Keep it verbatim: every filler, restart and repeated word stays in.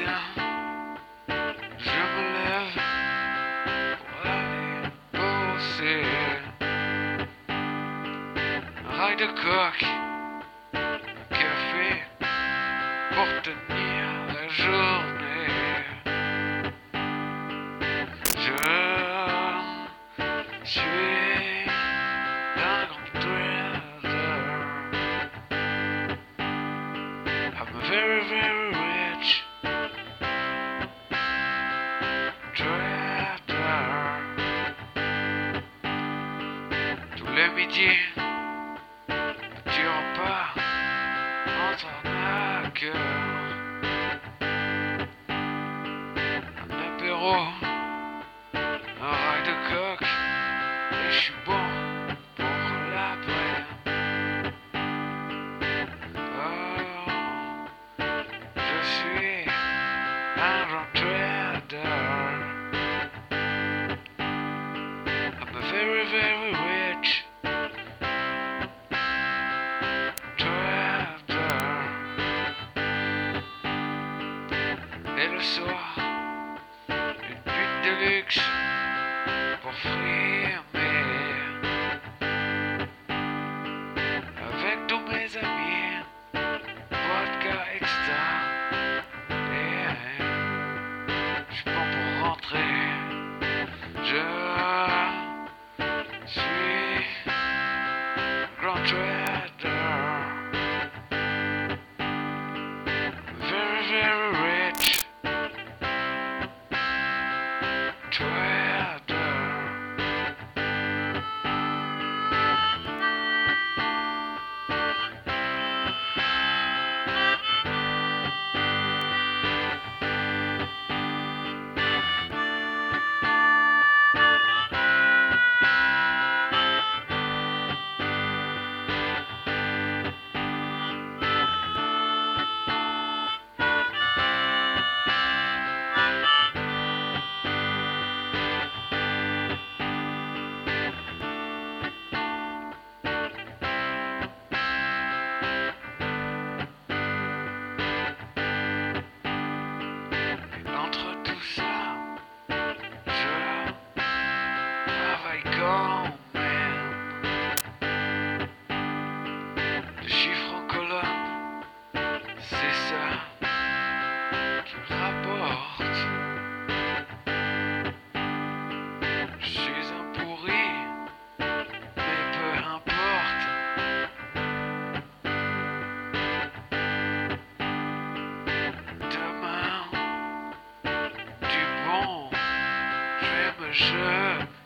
matin, je me lève pour aller bosser. Un rail de coq, un café pour tenir la journée. Je suis un grand trader. I'm a very very rich trader. Tous les midis, petit repas entre arnaqueurs. Un apéro, un rail de coq, et je suis bon pour l'après. Oh, je suis un grand trader. I'm a very very rich trader. Et le soir, une pute de luxe pour frimer avec tous mes amis, vodka extra. Et je suis bon pour rentrer. Je suis grand trader. Very very rich trader. Entre tout ça, je travaille quand même. De chiffres en colonne, c'est ça qui rapporte. Je suis un pourri, mais peu importe. Demain, du bon, je vais me jeter.